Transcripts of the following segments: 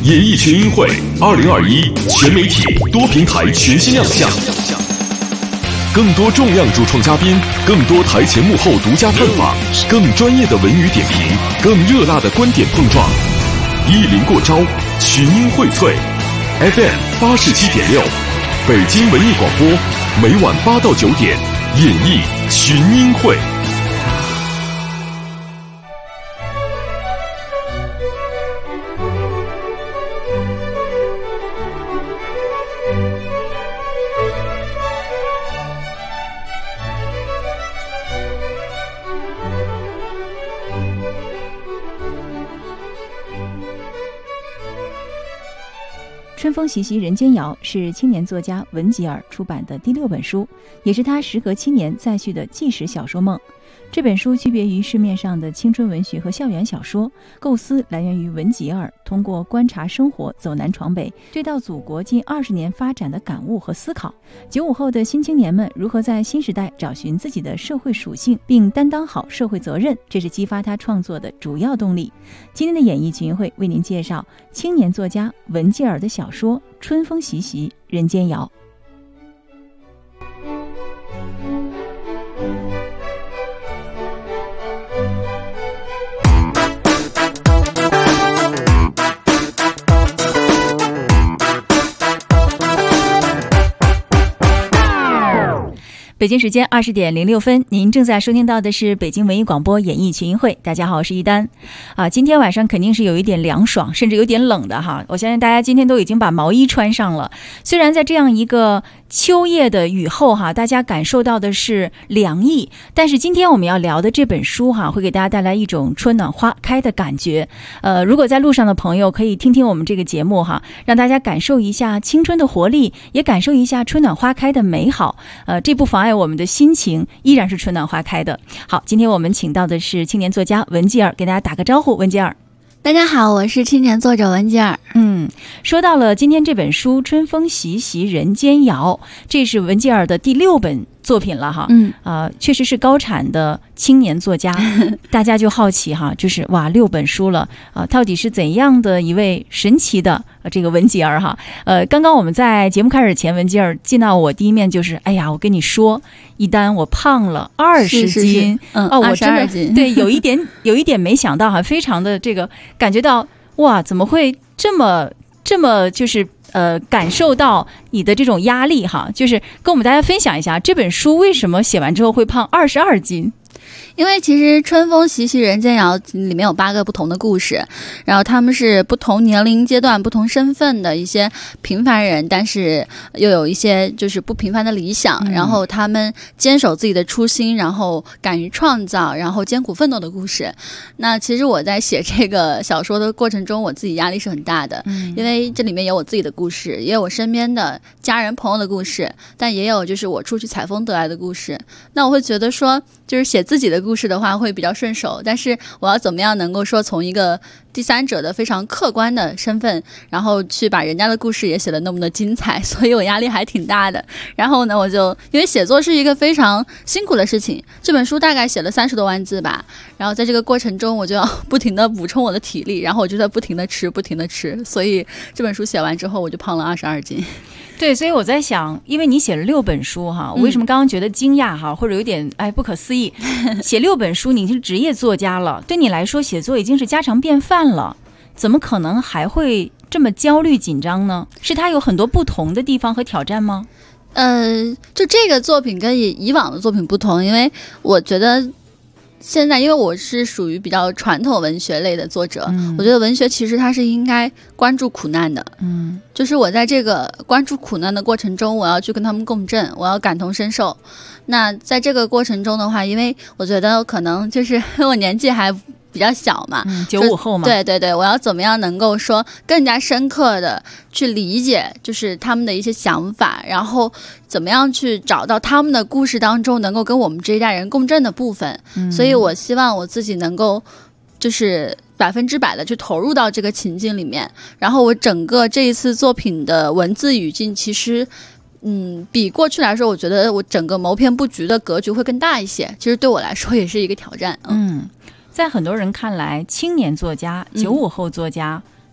演艺群英会2021全媒体多平台全新亮相，更多重量主创嘉宾，更多台前幕后独家探访，更专业的文娱点评，更热辣的观点碰撞。意林过招，群英荟萃。FM 87.6，北京文艺广播，每晚8到9点，演艺群英会。 春风习习人间谣是青年作家文吉尔出版的第6本书，也是他时隔7年再续的纪实小说梦。这本书区别于市面上的青春文学和校园小说，构思来源于文吉尔通过观察生活走南闯北，对到祖国近20年发展的感悟和思考。95后的新青年们如何在新时代找寻自己的社会属性，并担当好社会责任，这是激发他创作的主要动力。今天的演艺群英会为您介绍青年作家文吉尔的小说《春风习习人间谣》。北京时间20点06分，您正在收听到的是北京文艺广播演艺群英会。大家好，我是一丹。今天晚上肯定是有一点凉爽，甚至有点冷的哈。我相信大家今天都已经把毛衣穿上了。虽然在这样一个秋夜的雨后哈，大家感受到的是凉意，但是今天我们要聊的这本书哈，会给大家带来一种春暖花开的感觉。如果在路上的朋友可以听听我们这个节目哈，让大家感受一下青春的活力，也感受一下春暖花开的美好。这不妨碍我们的心情依然是春暖花开的。好，今天我们请到的是青年作家文吉尔，给大家打个招呼。文吉尔， 大家好，我是青年作者文吉尔。 说到了今天这本书《春风习习人间谣》，这是文吉尔的第6本作品了哈。确实是高产的青年作家。大家就好奇哈，就是哇，6本书了到底是怎样的一位神奇的这个文吉尔哈？刚刚我们在节目开始前，文吉尔见到我第一面就是，哎呀，我跟你说，一丹我胖了20斤，我真的 22斤， 对，有一点没想到哈，非常的这个感觉到哇，怎么会这么就是感受到你的这种压力哈，就是跟我们大家分享一下这本书为什么写完之后会胖22斤。 因为其实《春风习习人间谣》里面有8个不同的故事，然后他们是不同年龄阶段、不同身份的一些平凡人，但是又有一些就是不平凡的理想，然后他们坚守自己的初心，然后敢于创造，然后艰苦奋斗的故事。那其实我在写这个小说的过程中，我自己压力是很大的，因为这里面有我自己的故事，也有我身边的家人朋友的故事，但也有就是我出去采风得来的故事。那我会觉得说，就是写自己的故事的话会比较顺手，但是我要怎么样能够说从一个第三者的非常客观的身份，然后去把人家的故事也写得那么的精彩，所以我压力还挺大的。然后呢，我就因为写作是一个非常辛苦的事情，这本书大概写了30多万字吧，然后在这个过程中我就要不停的补充我的体力，然后我就在不停的吃，所以这本书写完之后我就胖了22斤。 对，所以我在想，因为你写了6本书哈，我为什么刚刚觉得惊讶哈，或者有点不可思议？写6本书，你是职业作家了，对你来说写作已经是家常便饭了，怎么可能还会这么焦虑紧张呢？是它有很多不同的地方和挑战吗？ 就这个作品跟以往的作品不同，因为我觉得现在因为我是属于比较传统文学类的作者，我觉得文学其实它是应该关注苦难的，就是我在这个关注苦难的过程中，我要去跟他们共振，我要感同身受。那在这个过程中的话，因为我觉得可能就是我年纪还比较小嘛 ，95后嘛， 对，我要怎么样能够说更加深刻的去理解就是他们的一些想法，然后怎么样去找到他们的故事当中能够跟我们这一代人共振的部分，所以我希望我自己能够就是100%的去投入到这个情境里面，然后我整个这一次作品的文字语境其实比过去来说，我觉得我整个谋篇布局的格局会更大一些，其实对我来说也是一个挑战。 在很多人看来，青年作家、95后作家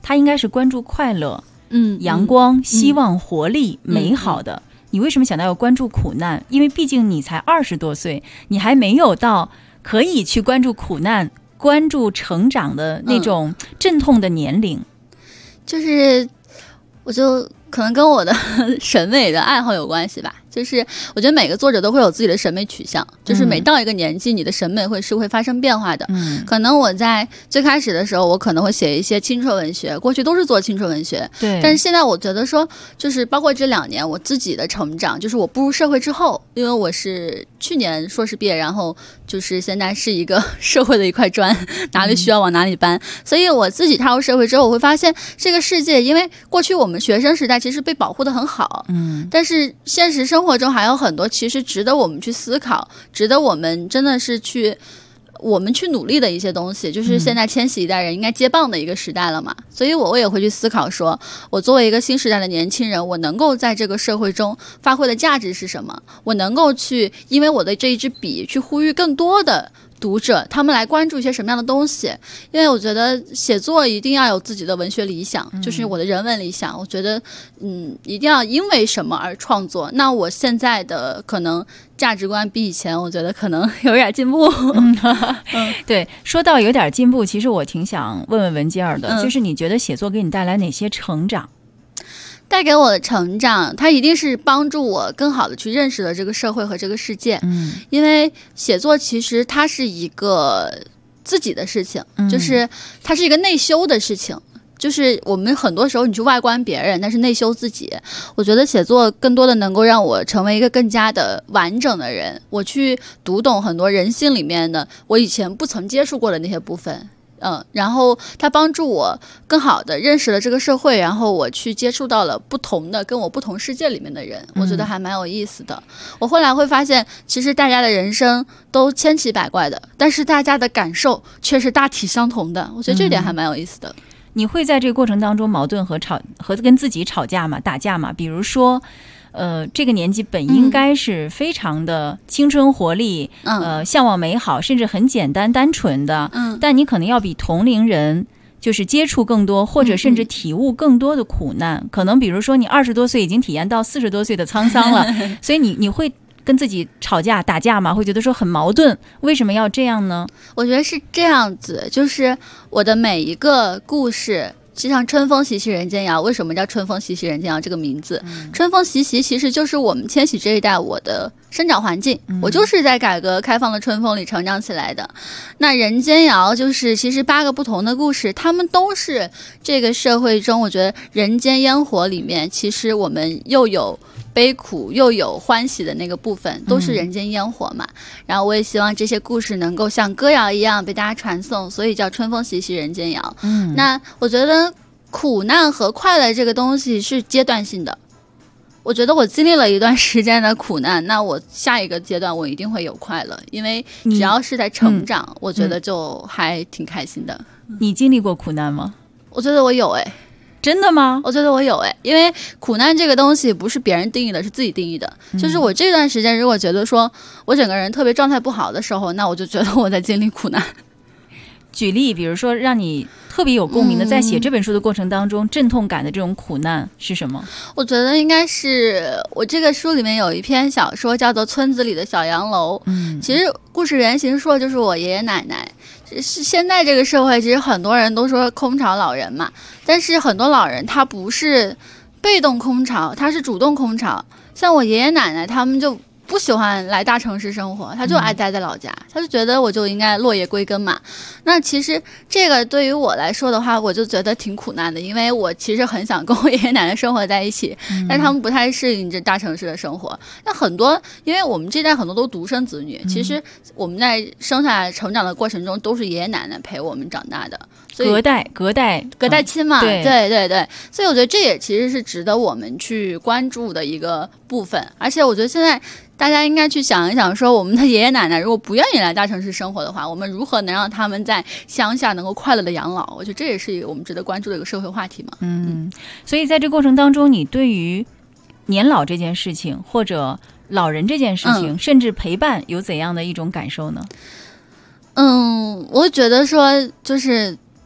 他应该是关注快乐、阳光、希望、活力、美好的。你为什么想到要关注苦难？因为毕竟你才20多岁，你还没有到可以去关注苦难、关注成长的那种阵痛的年龄。 就是我就可能跟我的审美的爱好有关系吧，就是我觉得每个作者都会有自己的审美取向，就是每到一个年纪，你的审美会发生变化的。可能我在最开始的时候，我可能会写一些青春文学，过去都是做青春文学， 对。 但是现在我觉得说，就是包括这2年我自己的成长，就是我步入社会之后，因为我是去年硕士毕业，然后就是现在是一个社会的一块砖，哪里需要往哪里搬，所以我自己踏入社会之后，我会发现这个世界，因为过去我们学生时代其实被保护得很好，但是现实生活中还有很多其实值得我们去思考，值得我们真的是去努力的一些东西，就是现在千禧一代人应该接棒的一个时代了嘛。所以我也会去思考说，我作为一个新时代的年轻人，我能够在这个社会中发挥的价值是什么，我能够去因为我的这一支笔去呼吁更多的读者，他们来关注一些什么样的东西。因为我觉得写作一定要有自己的文学理想，就是我的人文理想，我觉得一定要因为什么而创作。那我现在的可能价值观比以前我觉得可能有点进步。 对，说到有点进步，其实我挺想问问文姬儿的，就是你觉得写作给你带来哪些成长？ 带给我的成长，它一定是帮助我更好的去认识了这个社会和这个世界。因为写作其实它是一个自己的事情，就是它是一个内修的事情。就是我们很多时候你去外观别人，但是内修自己。我觉得写作更多的能够让我成为一个更加的完整的人，我去读懂很多人性里面的我以前不曾接触过的那些部分。然后它帮助我更好的认识了这个社会，然后我去接触到了不同的跟我不同世界里面的人，我觉得还蛮有意思的。我后来会发现，其实大家的人生都千奇百怪的，但是大家的感受却是大体相同的，我觉得这点还蛮有意思的。 你会在这个过程当中矛盾和跟自己吵架吗？打架吗？比如说这个年纪本应该是非常的青春活力，向往美好，甚至很简单单纯的，但你可能要比同龄人就是接触更多，或者甚至体悟更多的苦难。可能比如说你20多岁已经体验到40多岁的沧桑了，所以你会跟自己吵架打架吗？会觉得说很矛盾，为什么要这样呢？ 我觉得是这样子，就是我的每一个故事，就像春风习习人间谣，为什么叫春风习习人间谣这个名字？春风习习其实就是我们千禧这一代我的生长环境，我就是在改革开放的春风里成长起来的。那人间谣就是其实8个不同的故事，他们都是这个社会中，我觉得人间烟火里面，其实我们又有悲苦又有欢喜的那个部分，都是人间烟火嘛。然后我也希望这些故事能够像歌谣一样被大家传颂，所以叫春风习习人间谣。那我觉得苦难和快乐这个东西是阶段性的，我觉得我经历了一段时间的苦难，那我下一个阶段我一定会有快乐，因为只要是在成长，我觉得就还挺开心的。 你经历过苦难吗？ 我觉得我有真的吗？ 我觉得我有因为苦难这个东西不是别人定义的，是自己定义的。就是我这段时间如果觉得说我整个人特别状态不好的时候，那我就觉得我在经历苦难。 举例，比如说让你特别有共鸣的，在写这本书的过程当中阵痛感的这种苦难是什么？ 我觉得应该是我这个书里面有一篇小说叫做《村子里的小洋楼》。其实故事原型说的就是我爷爷奶奶。是现在这个社会，其实很多人都说空巢老人嘛，但是很多老人他不是被动空巢，他是主动空巢。像我爷爷奶奶他们就不喜欢来大城市生活，他就爱待在老家，他就觉得我就应该落叶归根嘛。那其实这个对于我来说的话，我就觉得挺苦难的，因为我其实很想跟我爷爷奶奶生活在一起，但他们不太适应这大城市的生活。那很多，因为我们这代很多都独生子女，其实我们在生下来成长的过程中都是爷爷奶奶陪我们长大的，所以隔代亲嘛， 对， 所以我觉得这也其实是值得我们去关注的一个部分。而且我觉得现在大家应该去想一想，说我们的爷爷奶奶如果不愿意来大城市生活的话，我们如何能让他们在乡下能够快乐的养老？我觉得这也是一个我们值得关注的一个社会话题嘛。 所以在这过程当中，你对于年老这件事情，或者老人这件事情，甚至陪伴，有怎样的一种感受呢？ 我觉得说就是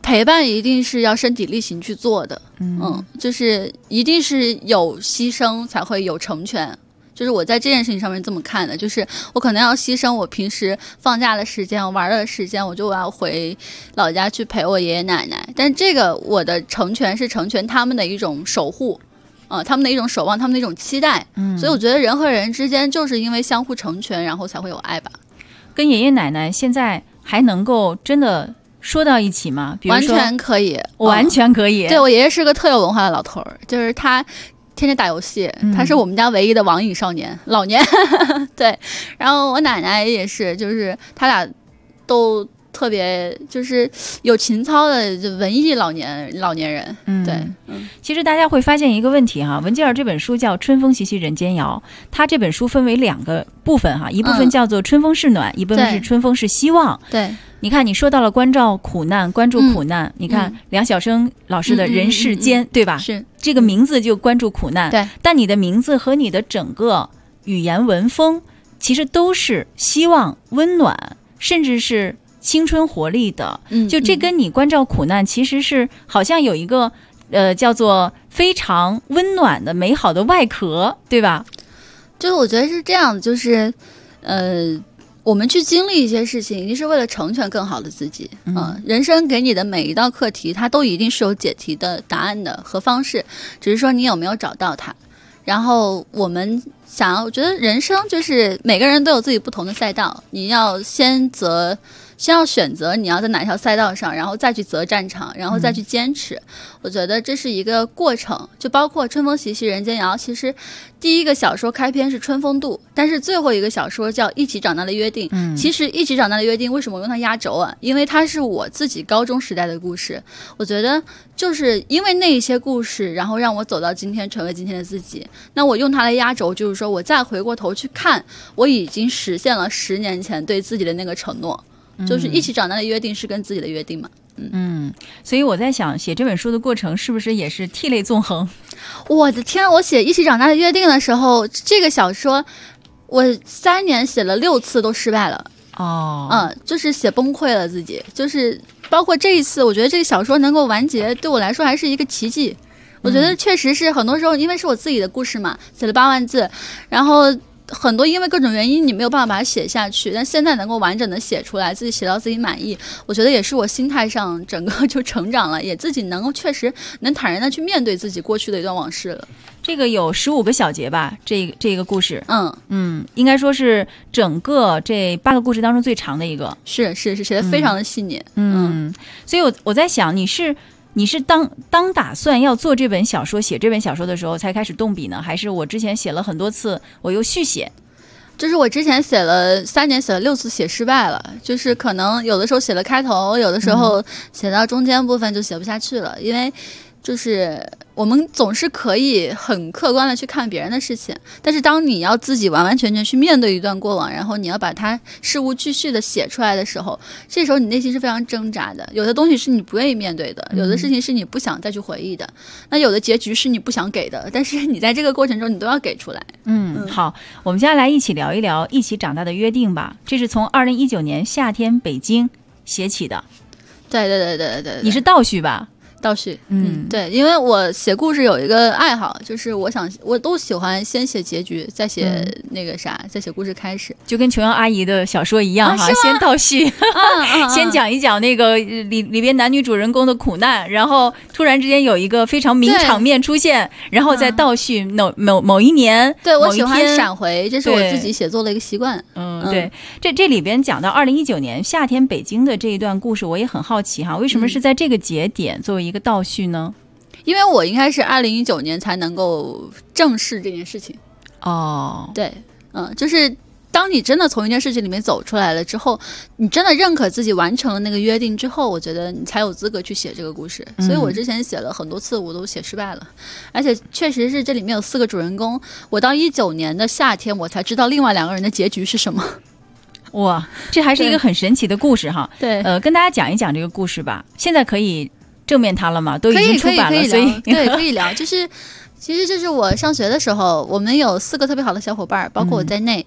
陪伴一定是要身体力行去做的，就是一定是有牺牲才会有成全。就是我在这件事情上面这么看的，就是我可能要牺牲我平时放假的时间、我玩的时间，我就要回老家去陪我爷爷奶奶。但这个我的成全是成全他们的一种守护，他们的一种守望，他们的一种期待。所以我觉得人和人之间就是因为相互成全，然后才会有爱吧。 跟爷爷奶奶现在还能够真的说到一起吗？比如说完全可以， 完全可以。 对，我爷爷是个特有文化的老头儿，就是他天天打游戏，他是我们家唯一的网瘾少年，老年。对，然后我奶奶也是，就是他俩都特别就是有情操的文艺老年人。对， 其实大家会发现一个问题哈，文吉尔这本书叫《春风习习人间谣》，它这本书分为2个部分哈，一部分叫做春风是暖，一部分是春风是希望。 对， 你看你说到了关注苦难，你看梁晓声老师的人世间，对吧？ 是这个名字就关注苦难， 对， 但你的名字和你的整个语言文风其实都是希望、温暖，甚至是青春活力的。就这跟你关照苦难其实是好像有一个叫做非常温暖的美好的外壳，对吧？ 就是我觉得是这样，就是我们去经历一些事情一定是为了成全更好的自己。人生给你的每一道课题它都一定是有解题的答案的和方式，只是说你有没有找到它。然后我们我觉得人生就是每个人都有自己不同的赛道，你要先要选择你要在哪条赛道上，然后再去择战场，然后再去坚持。我觉得这是一个过程，就包括春风习习人间谣，其实第一个小说开篇是春风渡，但是最后一个小说叫一起长大的约定。其实一起长大的约定为什么我用它压轴啊？因为它是我自己高中时代的故事。我觉得就是因为那一些故事，然后让我走到今天，成为今天的自己。那我用它来压轴，就是说我再回过头去看，我已经实现了10年前对自己的那个承诺。就是一起长大的约定是跟自己的约定嘛。 所以我在想，写这本书的过程是不是也是涕泪纵横？ 我的天，我写一起长大的约定的时候，这个小说我3年写了6次都失败了。就是写崩溃了自己，就是包括这一次，我觉得这个小说能够完结，对我来说还是一个奇迹。我觉得确实是很多时候，因为是我自己的故事嘛，写了8万字，然后很多因为各种原因你没有办法把它写下去，但现在能够完整的写出来，自己写到自己满意，我觉得也是我心态上整个就成长了，也自己能够确实能坦然的去面对自己过去的一段往事了。 这个有15个小节吧，这个故事，应该说是整个这8个故事当中最长的一个， 是写得非常的细腻。 所以我在想，你是当打算要做这本小说、写这本小说的时候才开始动笔呢，还是我之前写了很多次，我又续写？ 就是我之前写了3年，写了6次，写失败了。就是可能有的时候写了开头，有的时候写到中间部分就写不下去了，因为就是我们总是可以很客观的去看别人的事情，但是当你要自己完完全全去面对一段过往，然后你要把它事无巨细的写出来的时候，这时候你内心是非常挣扎的。有的东西是你不愿意面对的，有的事情是你不想再去回忆的，那有的结局是你不想给的，但是你在这个过程中你都要给出来。 好，我们接下来一起聊一聊一起长大的约定吧。这是从2019年夏天北京写起的。 对， 你是倒叙吧？ 倒叙，对，因为我写故事有一个爱好，就是我都喜欢先写结局，再写那个再写故事开始， 就跟琼瑶阿姨的小说一样哈，先倒叙，先讲一讲那个里边男女主人公的苦难，然后突然之间有一个非常名场面出现，然后再倒叙某一年， 对，我喜欢闪回，这是我自己写作的一个习惯。 对，这里边讲到2019年夏天北京的这一段故事，我也很好奇哈，为什么是在这个节点作为一个倒叙呢？ 因为我应该是2019年才能够正视这件事情。对，就是当你真的从一件事情里面走出来了之后，你真的认可自己完成了那个约定之后，我觉得你才有资格去写这个故事。所以我之前写了很多次我都写失败了，而且确实是这里面有4个主人公，我到19年的夏天我才知道另外2个人的结局是什么。 哇，这还是一个很神奇的故事哈。 对， 跟大家讲一讲这个故事吧。现在可以正面它了吗？都已经出版了，所以对，可以聊。其实就是我上学的时候，我们有4个特别好的小伙伴，包括我在内。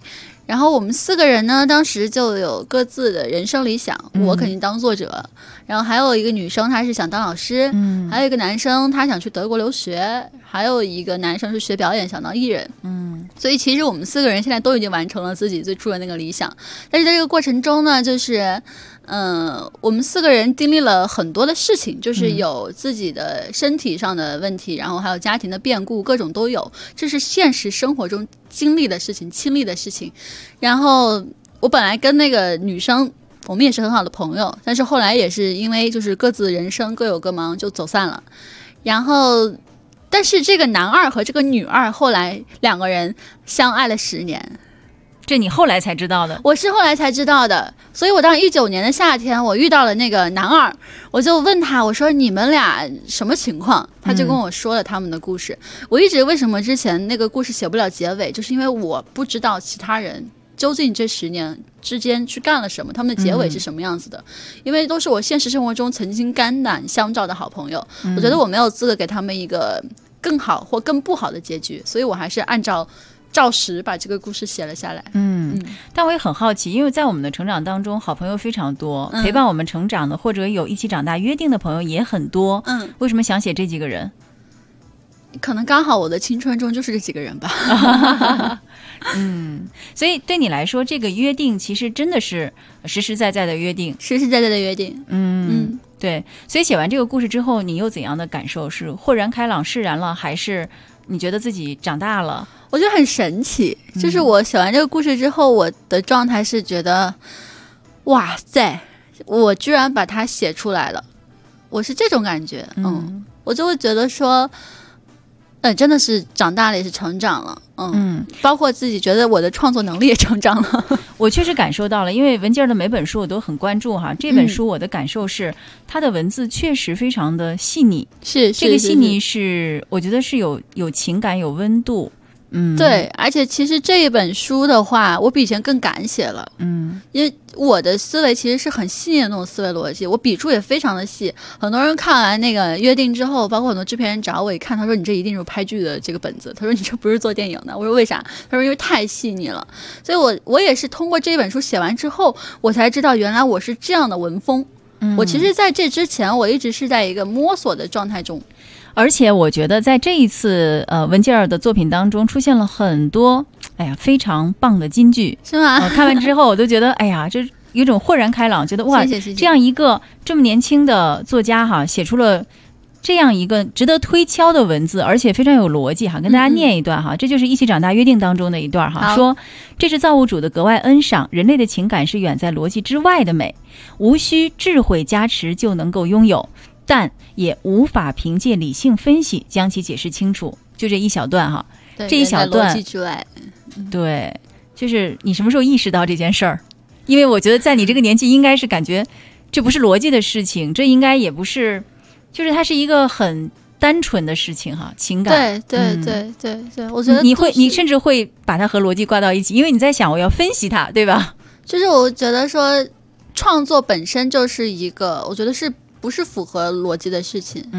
然后我们4个人呢，当时就有各自的人生理想，我肯定当作者，然后还有一个女生她是想当老师，还有一个男生他想去德国留学，还有一个男生是学表演想当艺人，所以其实我们4个人现在都已经完成了自己最初的那个理想，但是在这个过程中呢，就是我们4个人经历了很多的事情，就是有自己的身体上的问题，然后还有家庭的变故，各种都有，这是现实生活中经历的事情，亲历的事情。然后我本来跟那个女生我们也是很好的朋友，但是后来也是因为就是各自人生各有各忙就走散了。然后但是这个男二和这个女二后来2个人相爱了10年， 这你后来才知道的？ 我是后来才知道的。所以我当时19年的夏天，我遇到了那个男二，我就问他，我说你们俩什么情况？他就跟我说了他们的故事。我一直为什么之前那个故事写不了结尾，就是因为我不知道其他人究竟这10年之间去干了什么，他们的结尾是什么样子的，因为都是我现实生活中曾经肝胆相照的好朋友，我觉得我没有资格给他们一个更好或更不好的结局，所以我还是按照照实把这个故事写了下来。 但我也很好奇，因为在我们的成长当中，好朋友非常多，陪伴我们成长的或者有一起长大约定的朋友也很多。为什么想写这几个人？ 可能刚好我的青春中就是这几个人吧。 所以对你来说，这个约定其实真的是实实在在的约定， 实实在在的约定。 对。所以写完这个故事之后，你有怎样的感受？是豁然开朗释然了，还是你觉得自己长大了？ 我觉得很神奇，就是我写完这个故事之后，我的状态是觉得哇塞，我居然把它写出来了，我是这种感觉。我就会觉得说真的是长大了，也是成长了。包括自己觉得我的创作能力也成长了。 我确实感受到了，因为文静儿的每本书我都很关注哈。这本书我的感受是，它的文字确实非常的细腻， 是这个细腻是我觉得是有情感有温度。 对，而且其实这一本书的话，我比以前更敢写了。因为我的思维其实是很细腻的那种思维逻辑，我笔触也非常的细。很多人看完那个约定之后，包括很多制片人找我一看，他说你这一定是拍剧的这个本子，他说你这不是做电影的。我说为啥？他说因为太细腻了。所以我也是通过这本书写完之后，我才知道原来我是这样的文风。我其实在这之前我一直是在一个摸索的状态中。 而且我觉得在这一次文静儿的作品当中出现了很多非常棒的金句， 是吗？ 看完之后我都觉得这有种豁然开朗，觉得哇， 谢谢这样一个这么年轻的作家哈，写出了这样一个值得推敲的文字，而且非常有逻辑哈。跟大家念一段哈，这就是一起长大约定当中的一段哈，说这是造物主的格外恩赏，人类的情感是远在逻辑之外的美，无需智慧加持就能够拥有，但也无法凭借理性分析将其解释清楚。就这一小段哈，这一小段逻辑之外。 对，就是你什么时候意识到这件事儿？因为我觉得在你这个年纪应该是感觉这不是逻辑的事情，这应该也不是，就是它是一个很单纯的事情哈，情感。 对，我觉得你甚至会把它和逻辑挂到一起，因为你在想我要分析它，对吧？ 就是我觉得说创作本身就是一个，我觉得是不是符合逻辑的事情。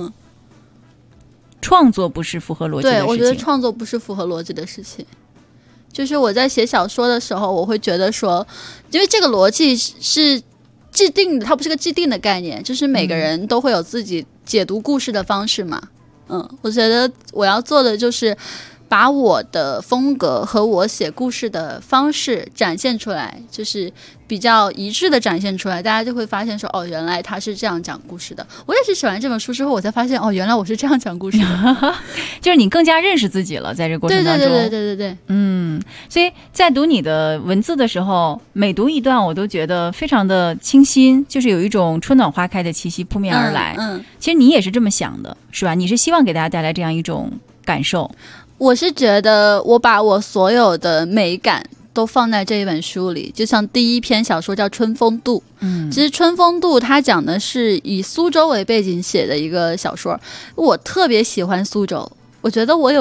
创作不是符合逻辑的事情。 对，我觉得创作不是符合逻辑的事情。就是我在写小说的时候，我会觉得说，因为这个逻辑是既定的，它不是个既定的概念，就是每个人都会有自己解读故事的方式嘛。我觉得我要做的就是把我的风格和我写故事的方式展现出来，就是比较一致的展现出来，大家就会发现说原来他是这样讲故事的。我也是写完这本书之后，我才发现原来我是这样讲故事的。 就是你更加认识自己了，在这个过程当中。 对。 所以在读你的文字的时候，每读一段我都觉得非常的清新，就是有一种春暖花开的气息扑面而来。其实你也是这么想的，是吧？你是希望给大家带来这样一种感受。 我是觉得我把我所有的美感都放在这一本书里，就像第一篇小说叫《春风渡》。其实《春风渡》它讲的是以苏州为背景写的一个小说，我特别喜欢苏州，我觉得我有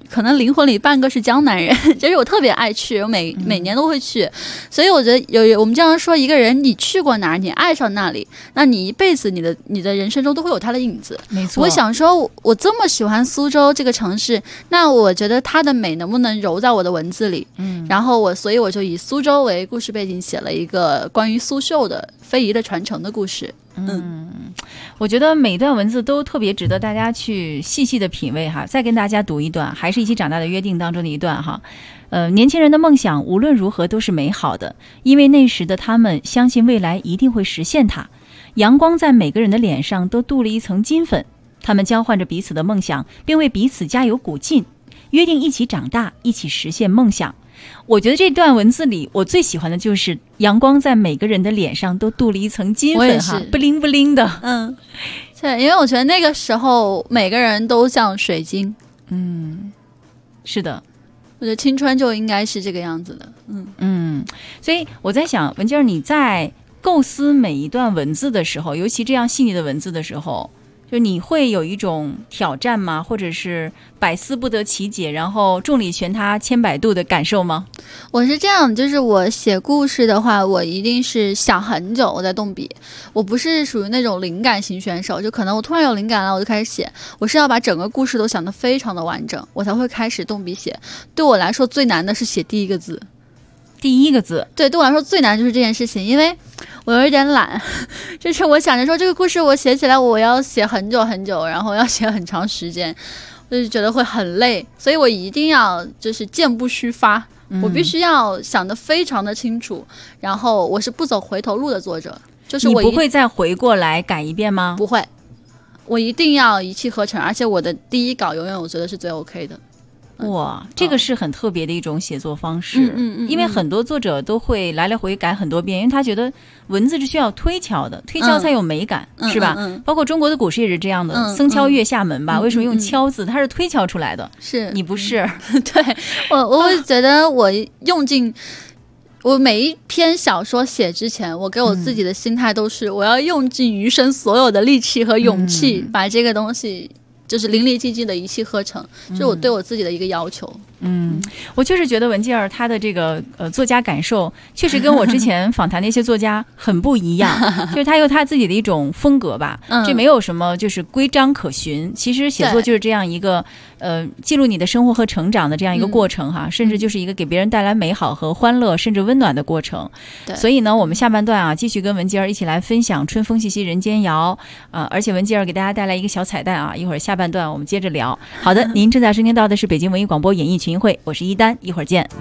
可能灵魂里半个是江南人，就是我特别爱去，我每年都会去。所以我觉得我们经常说，一个人你去过哪儿，你爱上那里，那你一辈子你的人生中都会有他的影子。 没错。 我想说，我这么喜欢苏州这个城市，那我觉得它的美能不能揉在我的文字里？然后所以我就以苏州为故事背景，写了一个关于苏绣的非遗的传承的故事。 我觉得每段文字都特别值得大家去细细的品味哈。再跟大家读一段，还是一起长大的约定当中的一段哈。年轻人的梦想无论如何都是美好的，因为那时的他们相信未来一定会实现它。阳光在每个人的脸上都镀了一层金粉，他们交换着彼此的梦想，并为彼此加油鼓劲，约定一起长大，一起实现梦想。我觉得这段文字里我最喜欢的就是阳光在每个人的脸上都镀了一层金粉哈，不灵不灵的。 对，因为我觉得那个时候每个人都像水晶。 是的， 我觉得青春就应该是这个样子的。 所以我在想，文静儿你在构思每一段文字的时候，尤其这样细腻的文字的时候，就你会有一种挑战吗？或者是百思不得其解，然后众里寻他千百度的感受吗？ 我是这样，就是我写故事的话，我一定是想很久我在动笔，我不是属于那种灵感型选手，就可能我突然有灵感了我就开始写，我是要把整个故事都想得非常的完整，我才会开始动笔写。对我来说最难的是写第一个字。对我来说最难就是这件事情，因为我有一点懒，就是我想着说这个故事我写起来我要写很久很久，然后要写很长时间，我就觉得会很累，所以我一定要就是箭不虚发，我必须要想得非常的清楚，然后我是不走回头路的作者，就是我你不会再回过来改一遍吗？ 不会，我一定要一气呵成，而且我的第一稿永远我觉得是最 OK 的。 哇，这个是很特别的一种写作方式。因为很多作者都会来来回改很多遍，因为他觉得文字是需要推敲的，推敲才有美感，是吧？包括中国的古诗也是这样的，僧敲月下门吧，为什么用敲字？它是推敲出来的。是你不是？ 对，我会觉得我用尽。我每一篇小说写之前，我给我自己的心态都是我要用尽余生所有的力气和勇气，把这个东西就是淋漓尽致的一气呵成，这是我对我自己的一个要求。 我确实觉得文静儿她的这个作家感受确实跟我之前访谈那些作家很不一样，就是她有她自己的一种风格吧，这没有什么就是规章可循，其实写作就是这样一个记录你的生活和成长的这样一个过程哈，甚至就是一个给别人带来美好和欢乐甚至温暖的过程。所以呢，我们下半段啊继续跟文静儿一起来分享春风细细人间谣而且文静儿给大家带来一个小彩蛋啊，一会儿下半段我们接着聊。好的，您正在收听到的是北京文艺广播演艺群会，我是一丹，一会儿见。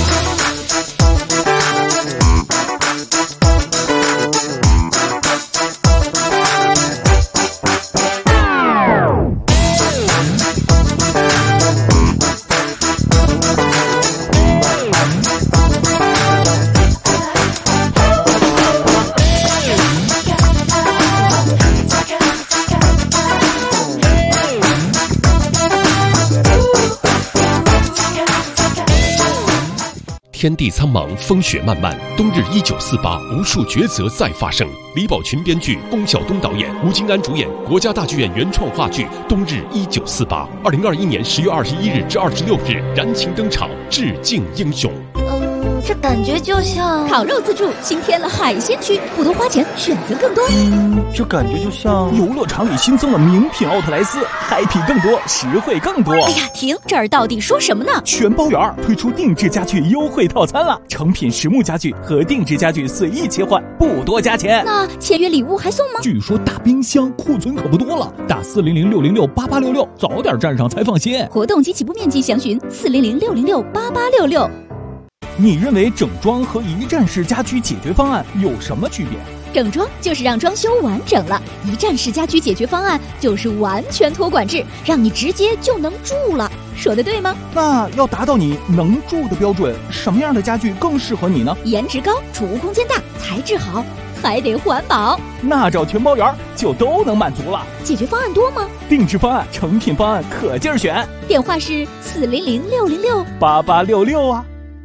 天地苍茫，风雪漫漫，冬日1948，无数抉择再发生。李宝群编剧，龚晓东导演，吴京安主演，国家大剧院原创话剧《冬日1948》，2021年10月21日至26日燃情登场，致敬英雄。 这感觉就像烤肉自助新添了海鲜区，不多花钱，选择更多。 这感觉就像游乐场里新增了名品奥特莱斯，happy更多，实惠更多。 哎呀，停！这儿到底说什么呢？ 全包圆推出定制家具优惠套餐了，成品实木家具和定制家具随意切换，不多加钱。 那签约礼物还送吗？ 据说大冰箱库存可不多了，打400-606-8866，早点站上才放心。 活动及起步面积详询400-606-8866。 你认为整装和一站式家居解决方案有什么区别？ 整装就是让装修完整了，一站式家居解决方案就是完全托管制，让你直接就能住了。说的对吗？ 那要达到你能住的标准，什么样的家具更适合你呢？ 颜值高，储物空间大，材质好，还得环保。 那找全包圆就都能满足了。 解决方案多吗？ 定制方案、成品方案可劲儿选。 电话是400-606-8866 啊。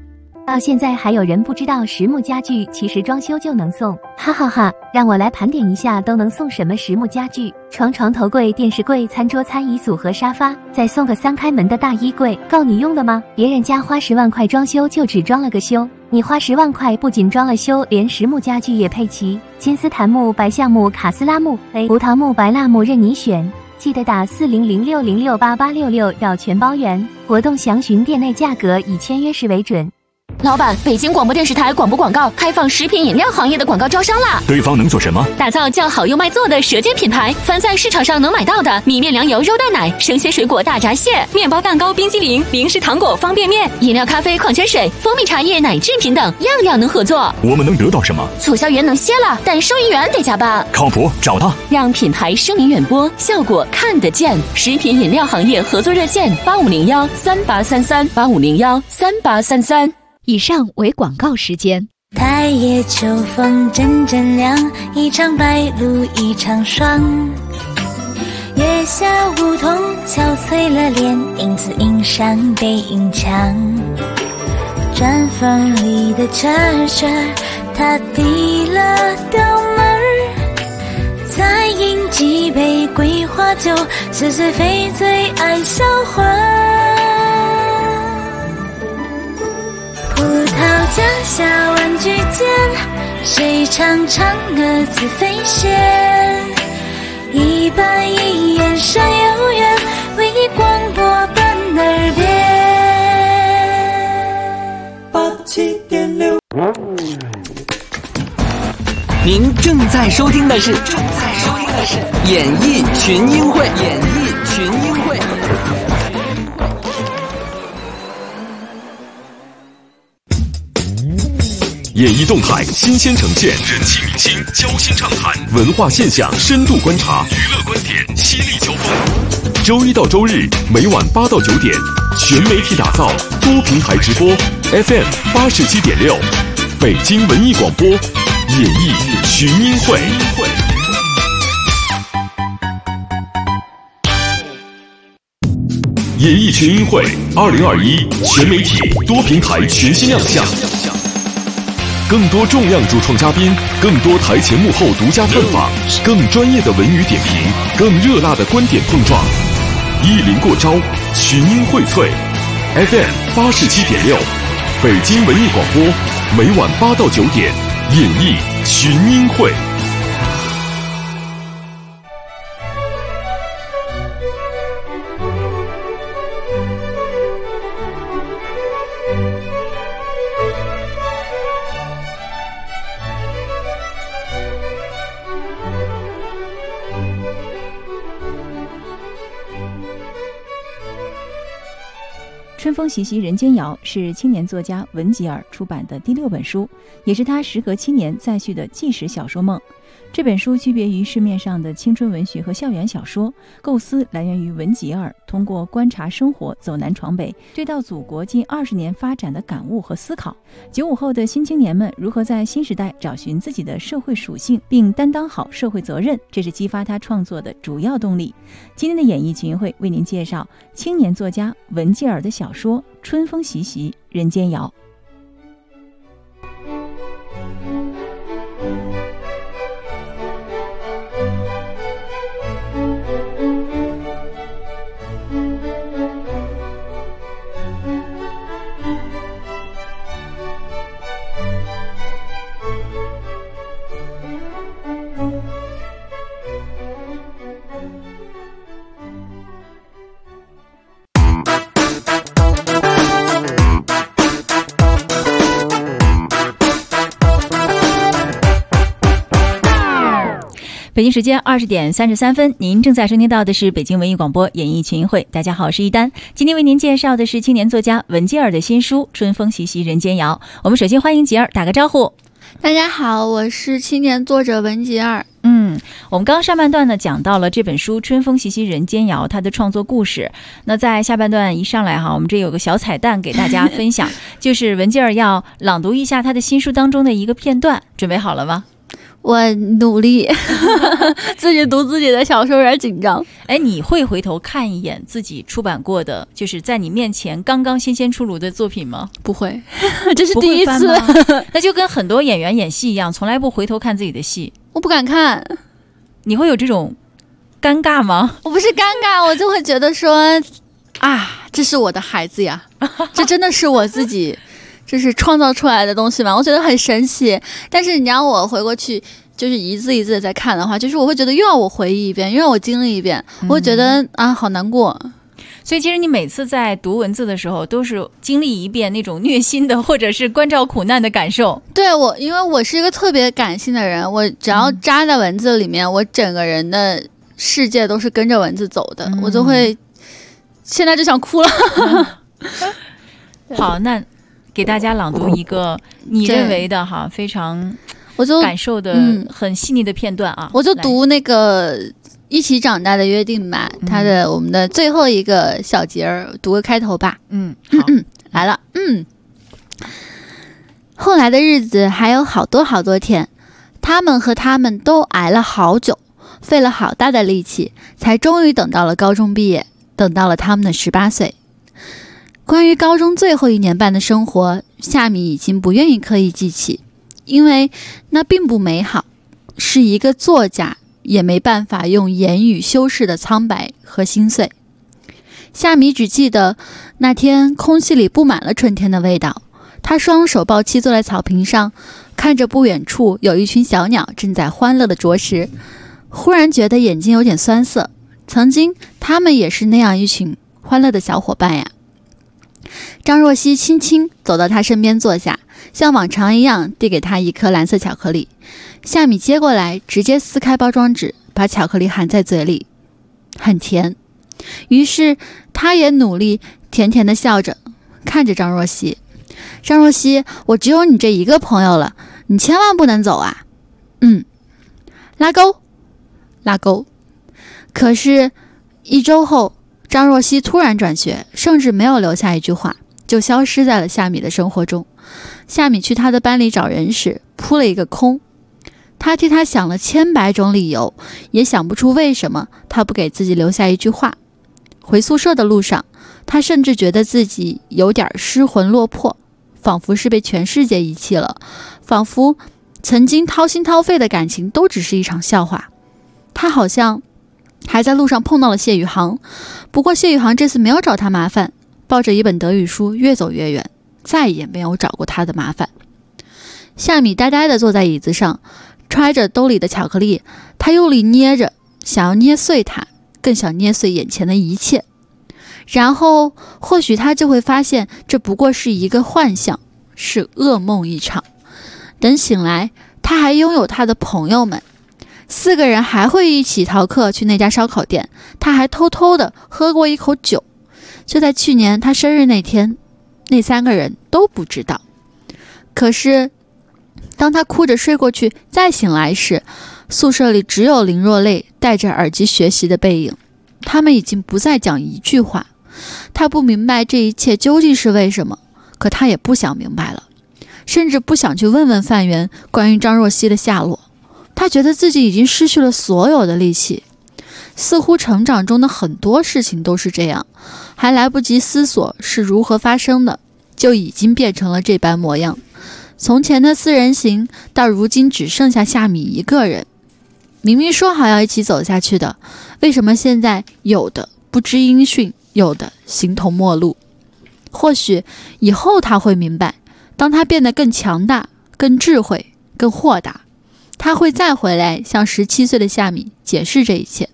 到现在还有人不知道实木家具其实装修就能送，哈哈哈！让我来盘点一下都能送什么实木家具：床、头柜、电视柜、餐桌、餐椅组和沙发，再送个3开门的大衣柜，够你用了吗？别人家花10万块装修就只装了个修，你花10万块不仅装了修，连实木家具也配齐，金丝檀木、白橡木、卡斯拉木、胡桃木、白蜡木任你选。记得打4006068866要全包圆，活动详询店内价格，以签约时为准。 老板，北京广播电视台广播广告开放食品饮料行业的广告招商啦！ 对方能做什么？ 打造叫好又卖座的舌尖品牌，凡在市场上能买到的米面粮油肉蛋奶、生鲜水果大闸蟹、面包蛋糕、冰激凌、零食糖果、方便面、饮料、咖啡、矿泉水、蜂蜜茶叶、奶制品等，样样能合作。 我们能得到什么？ 促销员能歇了，但收银员得加班。 靠谱，找他， 让品牌声名远播，效果看得见。食品饮料行业合作热线8501383385013833。 以上为广告时间。 太夜秋风阵阵凉，一场白露一场霜。月下梧桐憔悴了脸，影子映上背影墙。砖缝里的车车，他递了刀门，再饮几杯桂花酒，是谁非最爱销魂。葡萄架下玩具间，谁唱嫦娥自飞仙？一板一眼上有缘，为你广播伴耳边。87.6。 您正在收听的是演艺群英会。 演艺动态新鲜呈现，人气明星交心畅谈，文化现象深度观察，娱乐观点犀利交锋。周一到周日每晚8到9点，全媒体打造，多平台直播 ，FM 87.6，北京文艺广播，演艺群英会。演艺群英会2021全媒体多平台全新亮相。更多重量主创嘉宾，更多台前幕后独家探访，更专业的文娱点评，更热辣的观点碰撞。意林过招，群英荟萃。FM 87.6，北京文艺广播，每晚8到9点，演艺群英会。 春风习习人间谣是青年作家文吉尔出版的第6本书，也是他时隔7年再续的纪实小说梦。这本书区别于市面上的青春文学和校园小说，构思来源于文吉尔通过观察生活走南闯北，对到祖国近20年发展的感悟和思考。95后的新青年们如何在新时代找寻自己的社会属性，并担当好社会责任，这是激发他创作的主要动力。今天的演艺群英会为您介绍青年作家文吉尔的小说《春风习习人间谣》。北京时间20点33分，您正在收听到的是北京文艺广播演艺群英会。大家好，我是一丹。今天为您介绍的是青年作家文吉尔的新书《春风习习人间谣》。我们首先欢迎吉尔，打个招呼。 大家好，我是青年作者文吉尔。 我们刚刚上半段呢讲到了这本书《春风习习人间谣》它的创作故事。那在下半段一上来哈，我们这有个小彩蛋给大家分享，就是文吉尔要朗读一下他的新书当中的一个片段，准备好了吗？ 我努力自己读自己的小说有点紧张。 哎，你会回头看一眼自己出版过的，就是在你面前刚刚新鲜出炉的作品吗？ 不会，这是第一次。 那就跟很多演员演戏一样，从来不回头看自己的戏。 我不敢看。 你会有这种尴尬吗？ 我不是尴尬，我就会觉得说啊，这是我的孩子呀，这真的是我自己就是创造出来的东西嘛，我觉得很神奇。但是你让我回过去就是一字一字的在看的话，就是我会觉得又要我回忆一遍，又要我经历一遍，我会觉得啊好难过。 所以其实你每次在读文字的时候都是经历一遍那种虐心的或者是关照苦难的感受。 对，因为我是一个特别感性的人，我只要扎在文字里面，我整个人的世界都是跟着文字走的，我就会现在就想哭了。 好，那给大家朗读一个你认为的哈非常我就感受的很细腻的片段啊。 我就读那个一起长大的约定吧，它的我们的最后一个小节儿，读个开头吧。 好， 来了。后来的日子还有好多好多天，他们都挨了好久，费了好大的力气，才终于等到了高中毕业，等到了他们的18岁。关于高中最后1年半的生活，夏米已经不愿意刻意记起，因为那并不美好，是一个作家也没办法用言语修饰的苍白和心碎。夏米只记得那天空气里布满了春天的味道，他双手抱膝坐在草坪上，看着不远处有一群小鸟正在欢乐地啄食，忽然觉得眼睛有点酸涩，曾经他们也是那样一群欢乐的小伙伴呀。张若曦轻轻走到他身边坐下，像往常一样递给他一颗蓝色巧克力。夏米接过来，直接撕开包装纸，把巧克力含在嘴里，很甜。于是他也努力甜甜地笑着，看着张若曦。张若曦，我只有你这一个朋友了，你千万不能走啊。拉钩。可是1周后，张若曦突然转学，甚至没有留下一句话，就消失在了夏米的生活中。夏米去他的班里找人时，扑了一个空。他替他想了千百种理由，也想不出为什么他不给自己留下一句话。回宿舍的路上，他甚至觉得自己有点失魂落魄，仿佛是被全世界遗弃了，仿佛曾经掏心掏肺的感情都只是一场笑话。他好像还在路上碰到了谢宇航，不过谢宇航这次没有找他麻烦，抱着一本德语书越走越远，再也没有找过他的麻烦。夏米呆呆地坐在椅子上，揣着兜里的巧克力，他用力捏着，想要捏碎它，更想捏碎眼前的一切。然后或许他就会发现，这不过是一个幻象，是噩梦一场。等醒来，他还拥有他的朋友们，4个人还会一起逃课去那家烧烤店，他还偷偷的喝过一口酒。就在去年他生日那天，那3个人都不知道。可是当他哭着睡过去，再醒来时，宿舍里只有林若泪戴着耳机学习的背影，他们已经不再讲一句话。他不明白这一切究竟是为什么，可他也不想明白了，甚至不想去问问范源关于张若曦的下落。他觉得自己已经失去了所有的力气，似乎成长中的很多事情都是这样，还来不及思索是如何发生的，就已经变成了这般模样。从前的4人行，到如今只剩下夏米一个人。明明说好要一起走下去的，为什么现在有的不知音讯，有的形同陌路？或许以后他会明白，当他变得更强大、更智慧、更豁达，他会再回来向17岁的夏米解释这一切。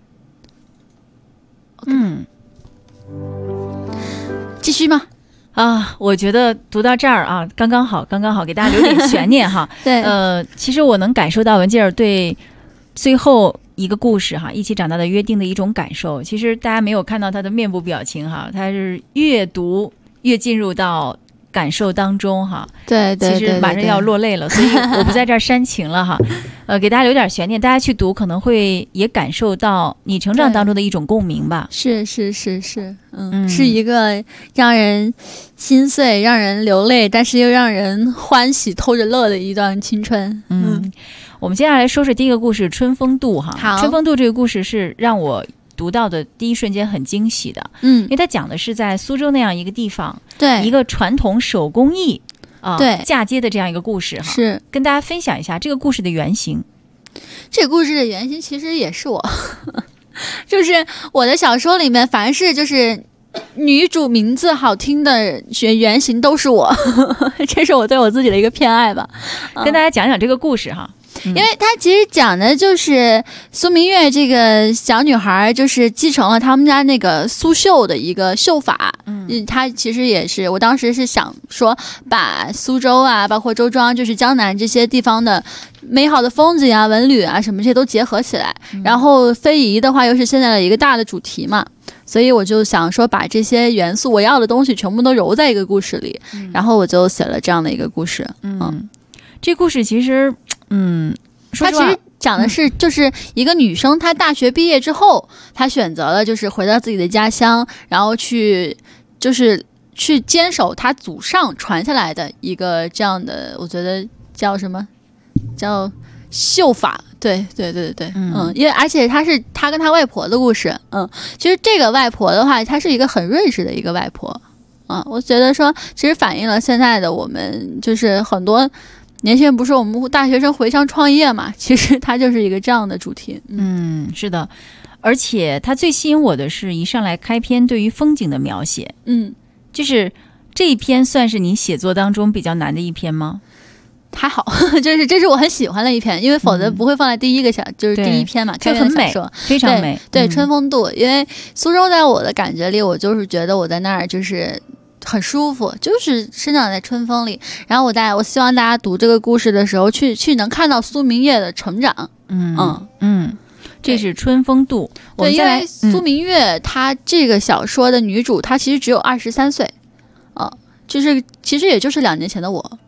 继续吗？ 我觉得读到这儿啊，刚刚好，给大家留点悬念哈。 对， 其实我能感受到文静儿对最后一个故事哈，一起长大的约定的一种感受。其实大家没有看到他的面部表情哈，他是越读越进入到感受当中哈。 对， 其实马上要落泪了，所以我不在这儿煽情了哈。给大家留点悬念，大家去读可能会也感受到你成长当中的一种共鸣吧。 是，是一个让人心碎、让人流泪，但是又让人欢喜、偷着乐的一段青春。 我们接下来说说第一个故事《春风渡》哈。 好， 《春风渡》这个故事是让我读到的第一瞬间很惊喜的，因为它讲的是在苏州那样一个地方， 对， 一个传统手工艺对嫁接的这样一个故事哈。 是跟大家分享一下这个故事的原型。 这个故事的原型其实也是我，就是我的小说里面，凡是就是女主名字好听的原型都是我，这是我对我自己的一个偏爱吧。 跟大家讲讲这个故事哈。 因为它其实讲的就是苏明月这个小女孩，就是继承了他们家那个苏绣的一个绣法。她其实也是，我当时是想说，把苏州啊，包括周庄，就是江南这些地方的美好的风景啊、文旅啊什么这些都结合起来。然后非遗的话，又是现在的一个大的主题嘛。所以我就想说，把这些元素我要的东西全部都揉在一个故事里，然后我就写了这样的一个故事。 这故事其实， 它其实讲的是，就是一个女生，她大学毕业之后，她选择了就是回到自己的家乡，然后去坚守她祖上传下来的一个这样的，我觉得叫什么？叫绣法。对，因为而且她跟她外婆的故事。其实这个外婆的话，她是一个很睿智的一个外婆。我觉得说，其实反映了现在的我们，就是很多年轻人不是我们大学生回乡创业嘛，其实它就是一个这样的主题。 是的，而且它最吸引我的是一上来开篇对于风景的描写。就是这一篇算是你写作当中比较难的一篇吗？ 还好，就是这是我很喜欢的一篇，因为否则不会放在第一个就是第一篇嘛， 就很美，非常美。 对，春风渡，因为苏州在我的感觉里，我就是觉得我在那儿就是很舒服，就是生长在春风里。然后我希望大家读这个故事的时候，去能看到苏明月的成长。 这是春风渡。 对，因为苏明月她这个小说的女主，她其实只有23岁，就是其实也就是2年前的我。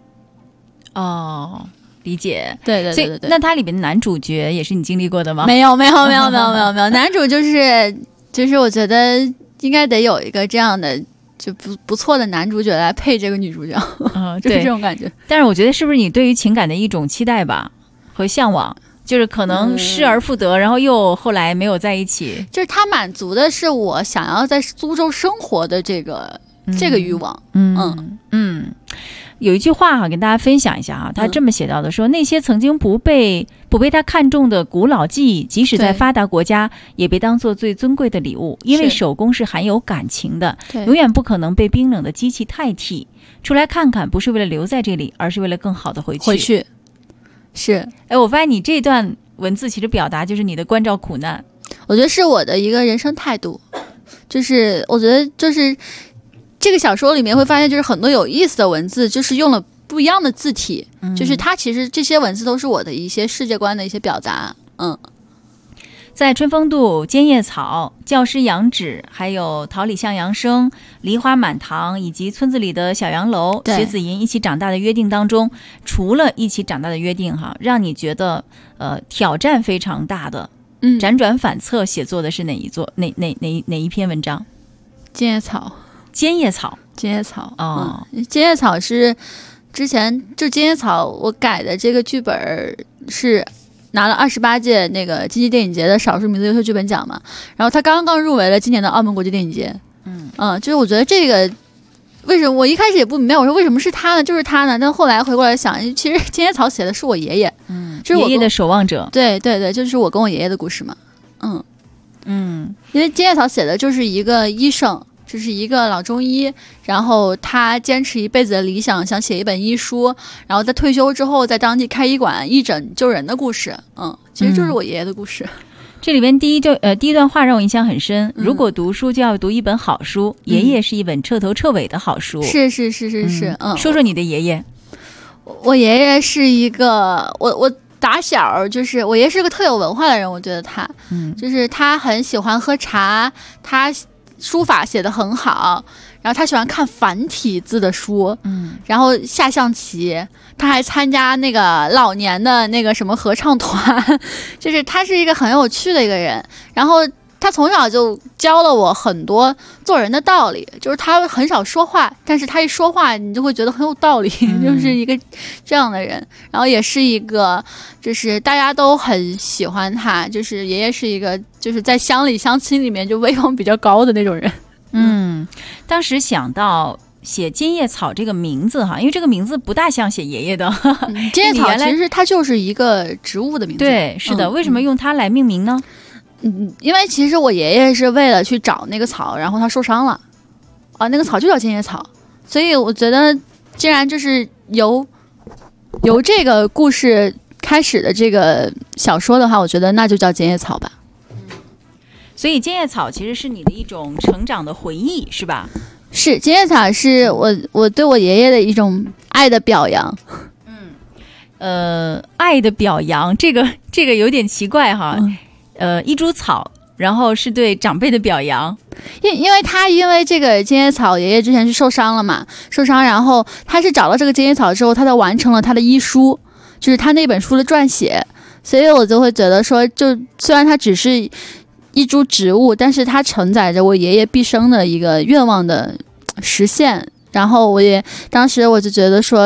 理解。 对。 那它里边的男主角也是你经历过的吗？ 没有。男主就是我觉得应该得有一个这样的就不错的男主角来配这个女主角，就是这种感觉。 但是我觉得是不是你对于情感的一种期待吧和向往，就是可能失而复得，然后又后来没有在一起。 就是他满足的是我想要在苏州生活的这个欲望。 有一句话跟大家分享一下他这么写到的，说那些曾经不被他看重的古老技艺，即使在发达国家也被当作最尊贵的礼物，因为手工是含有感情的，永远不可能被冰冷的机器代替。出来看看，不是为了留在这里，而是为了更好的回去。是。我发现你这段文字其实表达就是你的关照苦难， 我觉得是我的一个人生态度。就是我觉得就是这个小说里面会发现，就是很多有意思的文字，就是用了不一样的字体，就是它其实这些文字都是我的一些世界观的一些表达。 在春风渡、尖叶草、教师杨纸，还有桃李向阳生、梨花满堂，以及村子里的小洋楼、学子吟一起长大的约定当中，除了一起长大的约定让你觉得挑战非常大的，辗转反侧写作的是哪一篇文章？ 尖叶草。 尖叶草尖叶草是之前就尖叶草我改的这个剧本是拿了28届那个金鸡电影节的少数民族优秀剧本奖嘛，然后他刚刚入围了今年的澳门国际电影节。就是我觉得这个为什么我一开始也不明白，我说为什么是他呢？就是他呢，但后来回过来想，其实尖叶草写的是我爷爷，就是我爷爷的守望者。 对，就是我跟我爷爷的故事嘛。因为尖叶草写的就是一个医生。就是一个老中医，然后他坚持一辈子的理想，想写一本医书，然后在退休之后在当地开医馆义诊救人的故事。其实就是我爷爷的故事。 这里边第一段话让我印象很深，如果读书就要读一本好书，爷爷是一本彻头彻尾的好书。 是。 说说你的爷爷。 我爷爷是一个我打小就是我爷爷是个特有文化的人，我觉得他就是他很喜欢喝茶，他书法写得很好，然后他喜欢看繁体字的书，然后下象棋，他还参加那个老年的那个什么合唱团，就是他是一个很有趣的一个人。然后他从小就教了我很多做人的道理，就是他很少说话，但是他一说话你就会觉得很有道理，就是一个这样的人。然后也是一个就是大家都很喜欢他，就是爷爷是一个就是在乡里乡亲里面就威望比较高的那种人。 当时想到写尖叶草这个名字哈，因为这个名字不大像写爷爷的。 尖叶草其实它就是一个植物的名字。 对，是的。为什么用它来命名呢？ 因为其实我爷爷是为了去找那个草，然后他受伤了，那个草就叫尖叶草，所以我觉得既然就是由这个故事开始的这个小说的话，我觉得那就叫尖叶草吧。 所以尖叶草其实是你的一种成长的回忆，是吧？ 是，尖叶草是我对我爷爷的一种爱的表扬。 爱的表扬，这个有点奇怪哈。一株草，然后是对长辈的表扬。 因为这个尖叶草，爷爷之前是受伤了嘛，然后他是找到这个尖叶草之后，他才完成了他的医书，就是他那本书的撰写。所以我就会觉得说，就虽然它只是一株植物，但是它承载着我爷爷毕生的一个愿望的实现。然后当时我就觉得说，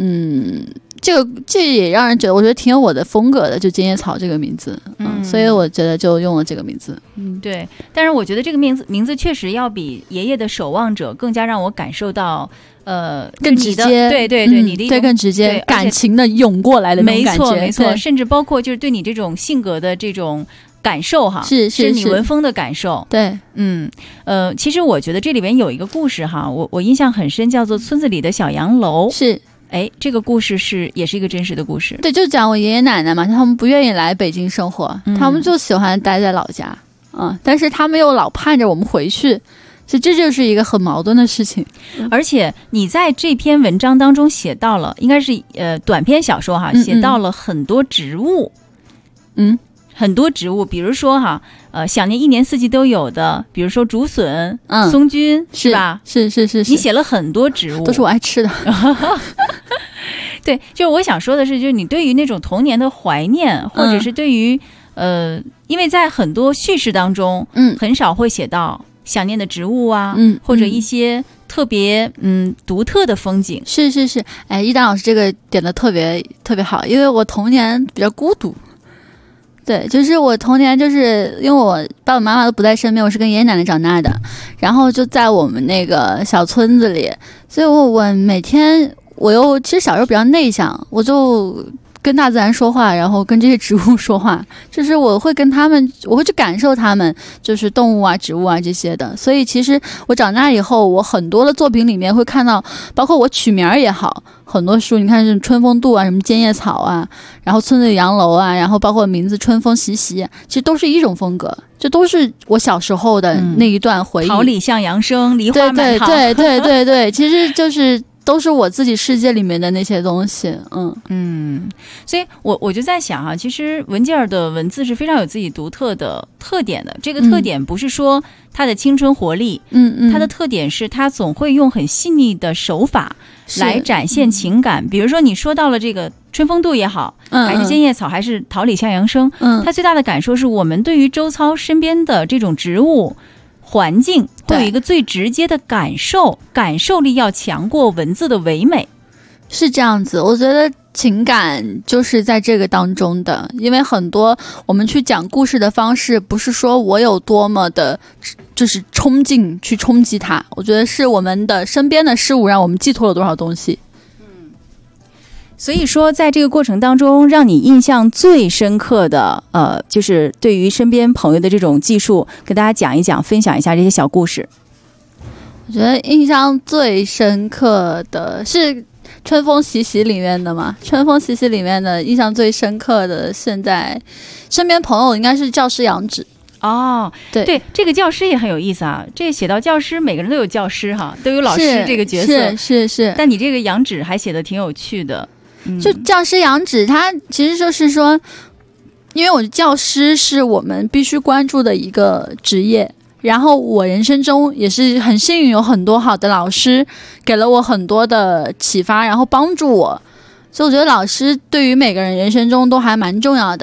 这也让人觉得，我觉得挺有我的风格的，就尖叶草这个名字，所以我觉得就用了这个名字。 对。但是我觉得这个名字确实要比爷爷的守望者更加让我感受到， 更直接， 对，你的一种更直接感情的涌过来的那种感觉， 没错，甚至包括就是对你这种性格的这种感受哈，是你文风的感受。 对， 其实我觉得这里边有一个故事哈，我印象很深，叫做村子里的小洋楼。 是。 这个故事也是一个真实的故事。 对，就讲我爷爷奶奶嘛，他们不愿意来北京生活，他们就喜欢待在老家，但是他们又老盼着我们回去，所以这就是一个很矛盾的事情。 而且你在这篇文章当中写到了，应该是短篇小说哈，写到了很多植物，很多植物，比如说哈，想念一年四季都有的，比如说竹笋、松菌，是吧？ 是， 你写了很多植物， 都是我爱吃的。 对，就是我想说的是，就是你对于那种童年的怀念，或者是对于因为在很多叙事当中，很少会写到想念的植物啊，或者一些特别独特的风景。 是，一丹老师这个点的特别特别好，因为我童年比较孤独。对，就是我童年就是因为我爸爸妈妈都不在身边，我是跟爷爷奶奶长大的，然后就在我们那个小村子里，所以我每天其实小时候比较内向，我就跟大自然说话，然后跟这些植物说话，就是我会去感受它们，就是动物啊、植物啊这些的。所以其实我长大以后，我很多的作品里面会看到，包括我取名也好，很多书你看是春风渡啊，什么尖叶草啊，然后村子里洋楼啊，然后包括名字春风习习，其实都是一种风格，这都是我小时候的那一段回忆。 桃李向阳生，梨花满堂。 对，其实就是都是我自己世界里面的那些东西。 所以我就在想哈，其实文吉尔的文字是非常有自己独特的特点的。这个特点不是说他的青春活力，他的特点是他总会用很细腻的手法来展现情感。比如说你说到了这个春风渡也好，还是尖叶草，还是桃李向阳生，他最大的感受是我们对于周遭身边的这种植物环境会有一个最直接的感受力要强过文字的唯美。 是这样子，我觉得情感就是在这个当中的，因为很多我们去讲故事的方式不是说我有多么的就是冲劲去冲击它，我觉得是我们的身边的事物让我们寄托了多少东西。 所以说在这个过程当中让你印象最深刻的就是对于身边朋友的这种记述，跟大家讲一讲，分享一下这些小故事。 我觉得印象最深刻的是春风习习里面的嘛，春风习习里面的印象最深刻的，现在身边朋友应该是教师杨芷。 对，这个教师也很有意思啊。这写到教师，每个人都有教师哈，都有老师这个角色， 是。 但你这个杨芷还写的挺有趣的。 就教师杨芷，他其实就是说，因为我的教师是我们必须关注的一个职业，然后我人生中也是很幸运有很多好的老师给了我很多的启发，然后帮助我，所以我觉得老师对于每个人人生中都还蛮重要的。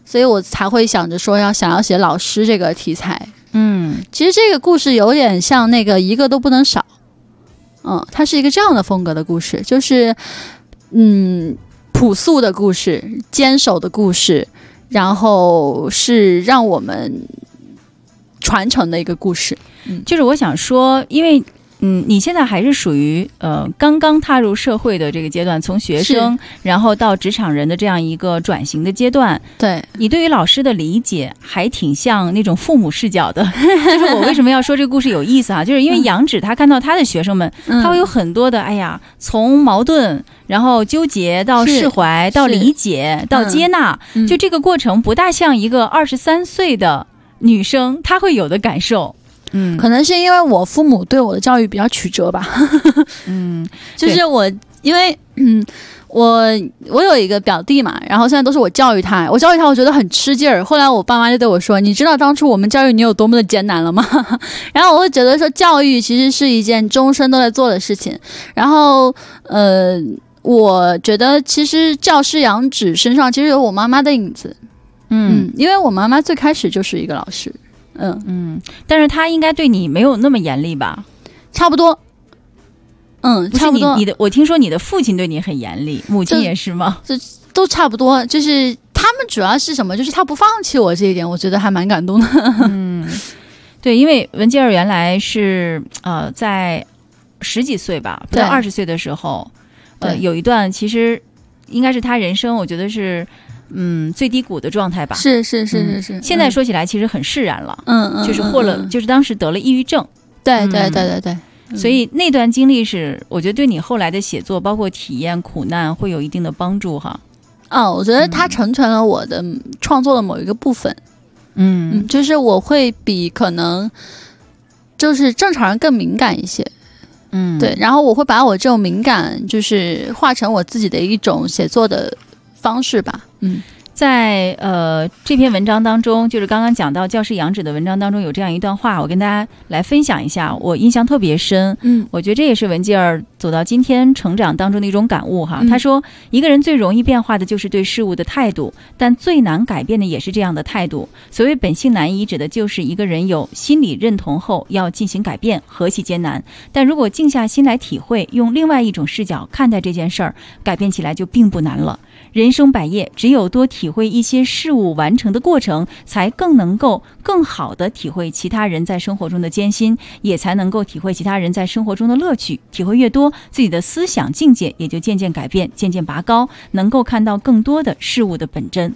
所以我才会想着说想要写老师这个题材。其实这个故事有点像那个一个都不能少。它是一个这样的风格的故事，就是朴素的故事，坚守的故事，然后是让我们传承的一个故事。 就是我想说，因为你现在还是属于刚刚踏入社会的这个阶段，从学生然后到职场人的这样一个转型的阶段。 对， 你对于老师的理解还挺像那种父母视角的。就是我为什么要说这个故事有意思啊？就是因为杨芷他看到他的学生们，他会有很多的从矛盾，然后纠结到释怀，到理解，到接纳，就这个过程不大像一个23岁的女生她会有的感受。 可能是因为我父母对我的教育比较曲折吧。就是我因为我有一个表弟嘛，然后现在都是我教育他，我觉得很吃劲儿。后来我爸妈就对我说，你知道当初我们教育你有多么的艰难了吗？然后我会觉得说，教育其实是一件终身都在做的事情。然后我觉得其实教师杨芷身上其实有我妈妈的影子。因为我妈妈最开始就是一个老师。 但是他应该对你没有那么严厉吧？ 差不多。差不多。 我听说你的父亲对你很严厉，母亲也是吗？ 这都差不多。就是他们主要是什么？就是他不放弃我这一点，我觉得还蛮感动的。 对，因为文姬儿原来是在10几岁吧，不到20岁的时候，有一段其实应该是他人生，我觉得是。最低谷的状态吧。 是。 现在说起来其实很释然了。就是就是当时得了抑郁症。 对。 所以那段经历是我觉得对你后来的写作包括体验苦难会有一定的帮助哈。 我觉得它成全了我的创作的某一个部分。就是我会比可能就是正常人更敏感一些。对，然后我会把我这种敏感就是化成我自己的一种写作的方式吧。 在这篇文章当中，就是刚刚讲到教师杨芷的文章当中有这样一段话，我跟大家来分享一下，我印象特别深。我觉得这也是文姬儿走到今天成长当中的一种感悟哈。他说，一个人最容易变化的就是对事物的态度，但最难改变的也是这样的态度。所谓本性难移，指的就是一个人有心理认同后要进行改变，何其艰难。但如果静下心来体会，用另外一种视角看待这件事儿，改变起来就并不难了。人生百业，只有多体会一些事物完成的过程，才更能够更好地体会其他人在生活中的艰辛，也才能够体会其他人在生活中的乐趣。体会越多，自己的思想境界也就渐渐改变，渐渐拔高，能够看到更多的事物的本真。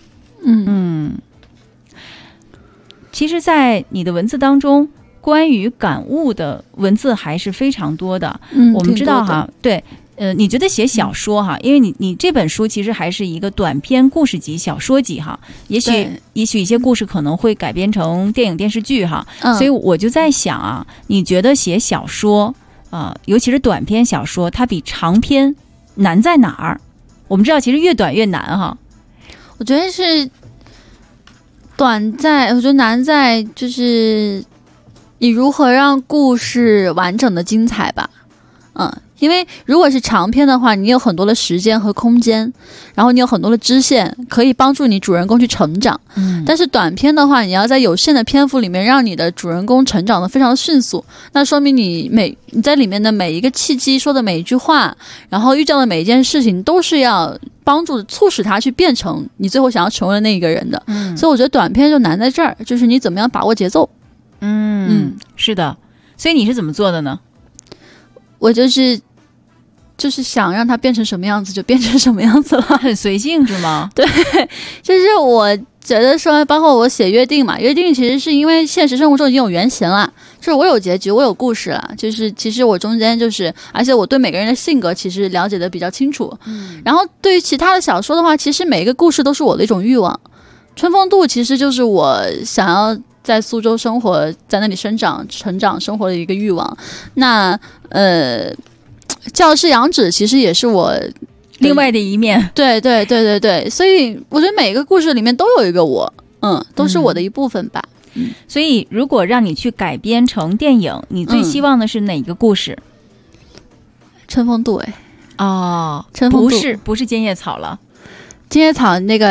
其实在你的文字当中，关于感悟的文字还是非常多的。我们知道哈，对。你觉得写小说哈，因为你这本书其实还是一个短篇故事集、小说集哈，也许一些故事可能会改编成电影、电视剧哈，所以我就在想啊，你觉得写小说尤其是短篇小说，它比长篇难在哪儿？我们知道其实越短越难哈。 我觉得是我觉得难在就是你如何让故事完整的精彩吧。因为如果是长篇的话，你有很多的时间和空间，然后你有很多的支线可以帮助你主人公去成长。但是短篇的话，你要在有限的篇幅里面让你的主人公成长的非常迅速，那说明你在里面的每一个契机，说的每一句话，然后遇到的每一件事情，都是要帮助促使他去变成你最后想要成为的那一个人的。所以我觉得短篇就难在这儿，就是你怎么样把握节奏。 是的。所以你是怎么做的呢？ 我就是想让它变成什么样子就变成什么样子了， 很随性是吗？ 对，就是我觉得说，包括我写约定嘛，约定其实是因为现实生活中已经有原型了，就是我有结局，我有故事了，就是其实我中间就是，而且我对每个人的性格其实了解的比较清楚。然后对于其他的小说的话，其实每一个故事都是我的一种欲望。春风渡其实就是我想要在苏州生活，在那里生长、成长、生活的一个欲望。那教师杨芷其实也是我另外的一面。 对，所以我觉得每个故事里面都有一个我，都是我的一部分吧。 所以如果让你去改编成电影，你最希望的是哪个故事？ 春风渡。春风渡不是尖叶草了。 尖叶草那个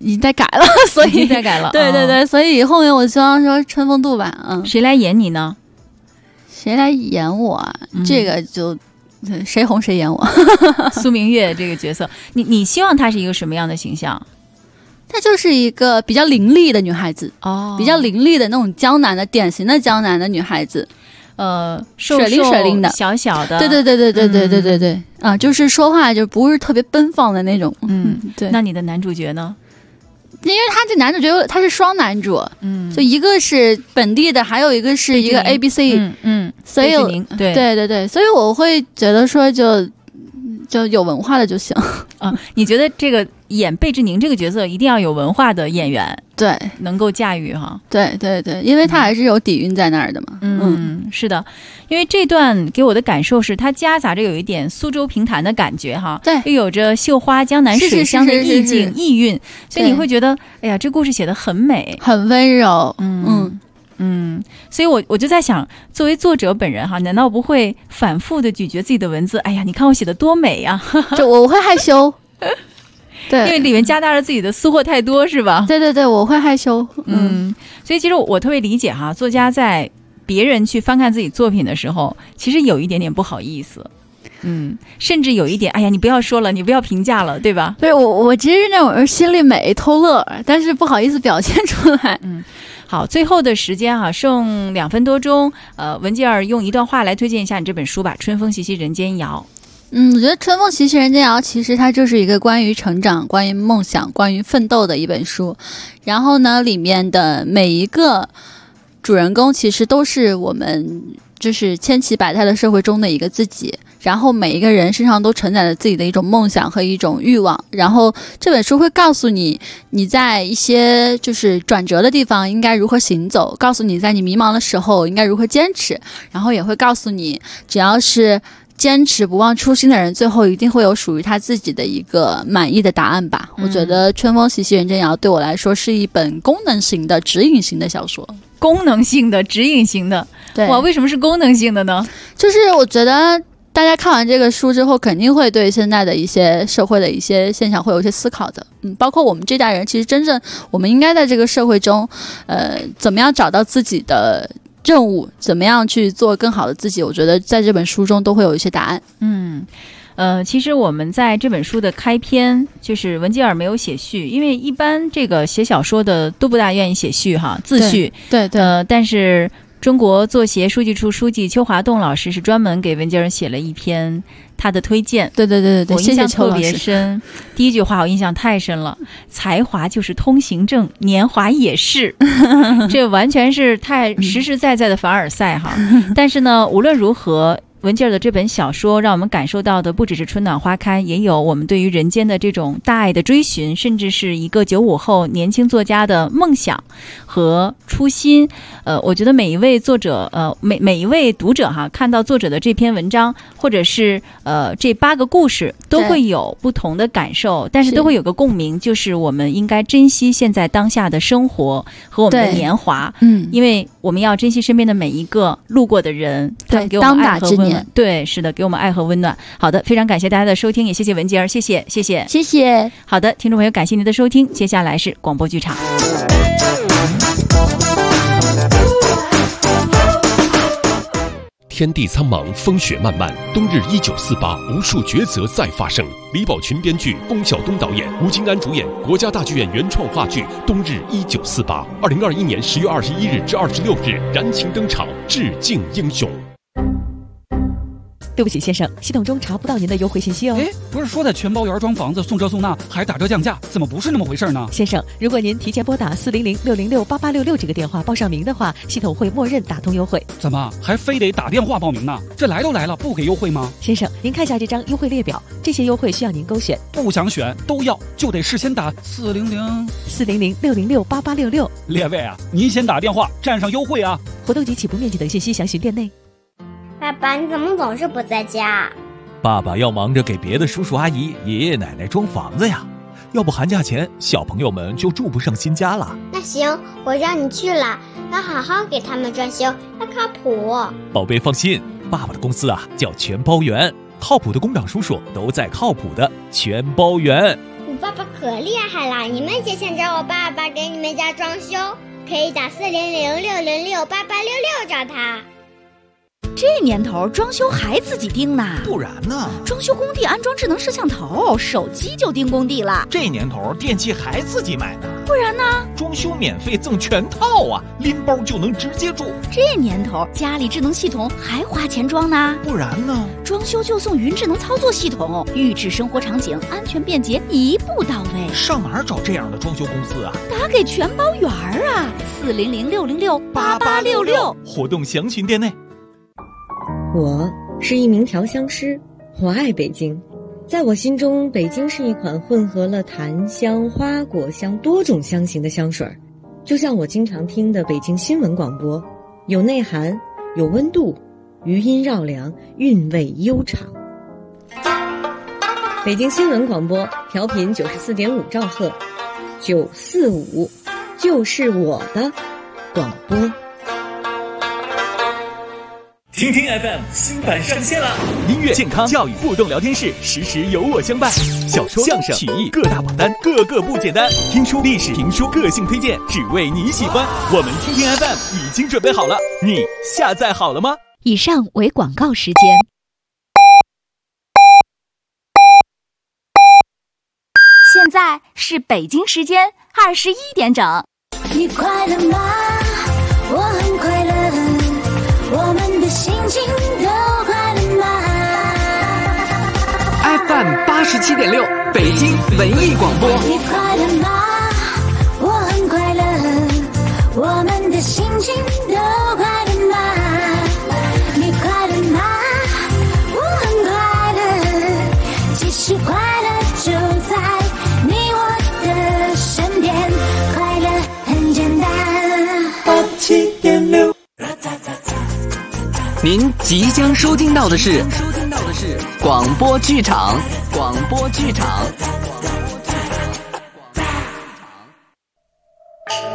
已经在改了，所以已经在改了。 对对对，所以后面我希望说春风度吧。 谁来演你呢？ 谁来演我啊？这个就谁红谁演我。 苏明月这个角色，你希望她是一个什么样的形象？ 她就是一个比较伶俐的女孩子比较伶俐的那种江南的典型的江南的女孩子。 水灵的，小小的， 对，就是说话就不是特别奔放的那种。对。 那你的男主角呢？ 因为他这男主角他是双男主，就一个是本地的，还有一个是一个 ABC，所以对，所以我会觉得说就有文化的就行啊。你觉得这个演贝志宁这个角色一定要有文化的演员， 对， 能够驾驭哈？ 对，因为他还是有底蕴在那儿的嘛。 是的，因为这段给我的感受是，它夹杂着有一点苏州评弹的感觉哈， 对， 又有着绣花江南水乡的意境意蕴，所以你会觉得，哎呀，这故事写得很美， 很温柔。 所以我就在想，作为作者本人哈，难道不会反复的咀嚼自己的文字？哎呀，你看我写的多美呀！ 就我会害羞。对， 因为里面夹杂着自己的私货太多，是吧？ 对，我会害羞。 所以其实我特别理解哈，作家在别人去翻看自己作品的时候，其实有一点点不好意思，甚至有一点，哎呀，你不要说了，你不要评价了，对吧？ 对，我其实那种心里美偷乐，但是不好意思表现出来。 好，最后的时间哈，剩2分多钟，文姬儿用一段话来推荐一下你这本书吧，《春风习习人间谣》。 我觉得《春风习习人间谣》其实它就是一个关于成长、关于梦想、关于奋斗的一本书。然后呢，里面的每一个主人公其实都是我们就是千奇百态的社会中的一个自己。然后每一个人身上都承载着自己的一种梦想和一种欲望，然后这本书会告诉你在一些就是转折的地方应该如何行走，告诉你在你迷茫的时候应该如何坚持，然后也会告诉你只要是坚持不忘初心的人，最后一定会有属于他自己的一个满意的答案吧。我觉得《春风习习人间谣》对我来说是一本功能型的指引型的小说。 功能性的指引型的， 对， 哇，为什么是功能性的呢？ 就是我觉得大家看完这个书之后，肯定会对现在的一些社会的一些现象会有一些思考的。包括我们这代人，其实真正我们应该在这个社会中，怎么样找到自己的任务，怎么样去做更好的自己，我觉得在这本书中都会有一些答案。 其实我们在这本书的开篇，就是文姬儿没有写序，因为一般这个写小说的都不大愿意写序哈，自序。 对， 但是中国作协书记处书记邱华栋老师是专门给文姬儿写了一篇他的推荐。 对， 我印象特别深。第一句话我印象太深了，才华就是通行证，年华也是。这完全是太实实在在的凡尔赛哈。但是呢，无论如何，文姬儿的这本小说让我们感受到的不只是春暖花开，也有我们对于人间的这种大爱的追寻，甚至是一个95后年轻作家的梦想和初心。我觉得每一位作者，每一位读者哈，看到作者的这篇文章，或者是这8个故事，都会有不同的感受，但是都会有个共鸣，就是我们应该珍惜现在当下的生活和我们的年华。因为我们要珍惜身边的每一个路过的人，他们给我们爱和温暖。对，是的，给我们爱和温暖。好的，非常感谢大家的收听，也谢谢文姬儿，谢谢。好的，听众朋友，感谢您的收听，接下来是广播剧场。 天地苍茫，风雪漫漫，冬日1948，无数抉择再发生。李宝群编剧，龚晓东导演，吴京安主演，国家大剧院原创话剧《冬日1948》，2021年10月21日至26日燃情登场，致敬英雄。 对不起，先生，系统中查不到您的优惠信息哦。 不是说在全包园装房子送这送那还打折降价，怎么不是那么回事呢？ 先生，如果您提前拨打400-606-8866这个电话报上名的话，系统会默认打通优惠。 怎么还非得打电话报名呢？这来都来了，不给优惠吗？ 先生，您看下这张优惠列表，这些优惠需要您勾选。 不想选都要，就得事先打 400-606-8866。 列位啊，您先打电话占上优惠啊！ 活动及起步面积等信息详询店内。 爸爸，你怎么总是不在家？ 爸爸要忙着给别的叔叔阿姨、爷爷奶奶装房子呀，要不寒假前小朋友们就住不上新家了。 那行，我让你去了，要好好给他们装修，要靠谱。 宝贝放心，爸爸的公司啊叫全包园，靠谱的工长叔叔都在靠谱的全包园。 你爸爸可厉害了，你们也想找我爸爸给你们家装修，可以打400-606-8866找他。 这年头装修还自己盯呢， 不然呢？ 装修工地安装智能摄像头，手机就盯工地了。 这年头电器还自己买呢， 不然呢？ 装修免费赠全套啊，拎包就能直接住。 这年头家里智能系统还花钱装呢， 不然呢？ 装修就送云智能操作系统，预制生活场景，安全便捷，一步到位。 上哪儿找这样的装修公司啊？ 打给全包圆儿啊，400-606-8866， 活动详询店内。 我是一名调香师，我爱北京。在我心中，北京是一款混合了檀香、花果香多种香型的香水，就像我经常听的北京新闻广播，有内涵，有温度，余音绕梁，韵味悠长。北京新闻广播调频94.5兆赫，945就是我的广播。 听听 FM 新版上线了，音乐、健康、教育、互动聊天室，时时有我相伴。小说、相声、曲艺各大榜单，个个不简单。听书、历史、评书，个性推荐，只为你喜欢。我们听听 FM 已经准备好了，你下载好了吗？ 以上为广告时间。 现在是北京时间21点整。 你快乐吗？我很快乐。我们的心情都快乐吗 ？FM 87.6，北京文艺广播。 你快乐吗？我很快乐。我们的心情都快乐吗？你快乐吗？我很快乐。其实快乐就在你我的身边，快乐很简单。 87.6。 您即将收听到的是广播剧场。